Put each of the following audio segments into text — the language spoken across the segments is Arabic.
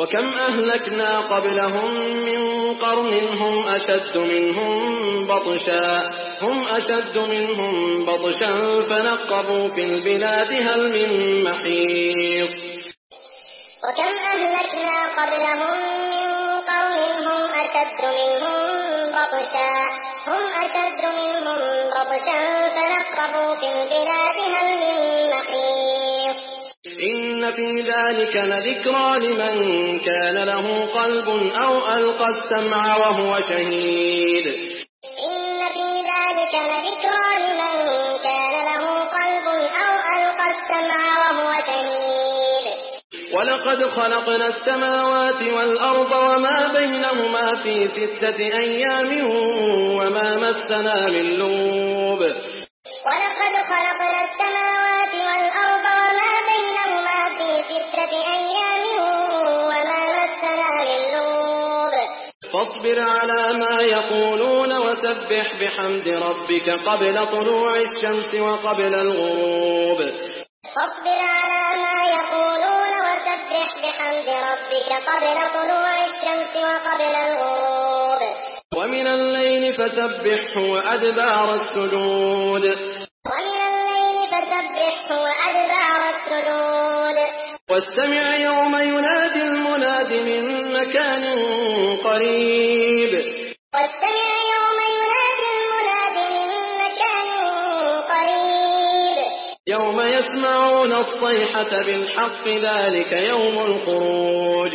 وكم أهلكنا قبلهم من قرن هم أشد منهم بطشا فنقبوا في البلاد هل من محيص. وكم أهلكنا قبلهم من قرن هم أشد منهم بطشا فنقبوا في البلاد هل من محيص. إن في ذلك لذكرى لمن كان له قلب أو ألقى السمع وهو شهيد. إن في ذلك لذكرى لمن كان له قلب أو ألقى السمع وهو شهيد. ولقد خلقنا السماوات والأرض وما بينهما في 6 أيام وما مسنا من لغوب. ولقد خلقنا السماوات والأرض وما بينهما في 6 أيام وما مسنا من لغوب. فاصبر على ما يقولون وسبح بحمد ربك قبل طلوع الشمس وقبل الغروب. فاصبر على ما يقولون وسبح بحمد ربك قبل طلوع الشمس وقبل الغروب. ومن الليل فسبحه وأدبار السجود. واستمع يوم ينادي المناد من مكان قريب. يوم يسمعون الصيحة بالحق ذلك يوم الخروج.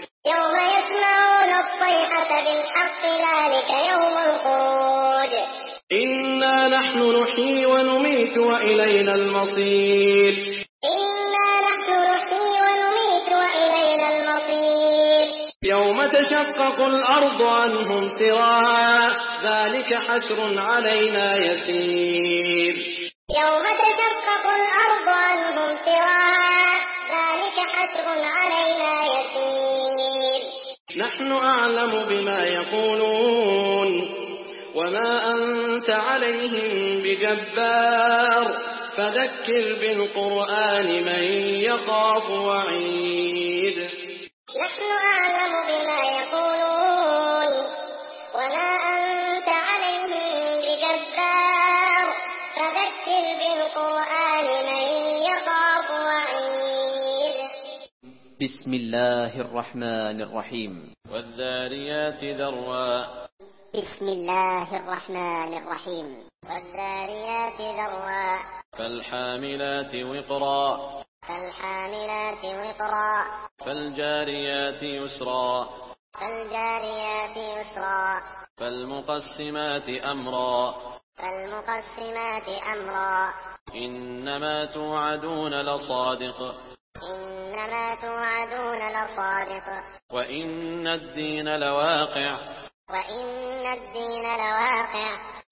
إنا نحن نحيي ونميت وإلينا المصير. يوم تشقق الأرض عنهم سراعا ذلك حشر علينا يسير. يوم تشقق الأرض عنهم سراعا ذلك حشر علينا يسير. نحن أعلم بما يقولون وما أنت عليهم بجبار فذكر بالقرآن من يخاف وعيد. نحن أعلم بما يقولون وما أنت عليهم بجبار فذكر بالقرآن من يخاف وعيد. بسم الله الرحمن الرحيم. والذاريات ذروا. بسم الله الرحمن الرحيم. والذاريات ذروا. فالحاملات وقرا. فالجاريات يسرا. فالمقسمات أمرا. إنما توعدون لصادق. وإن الدين لواقع.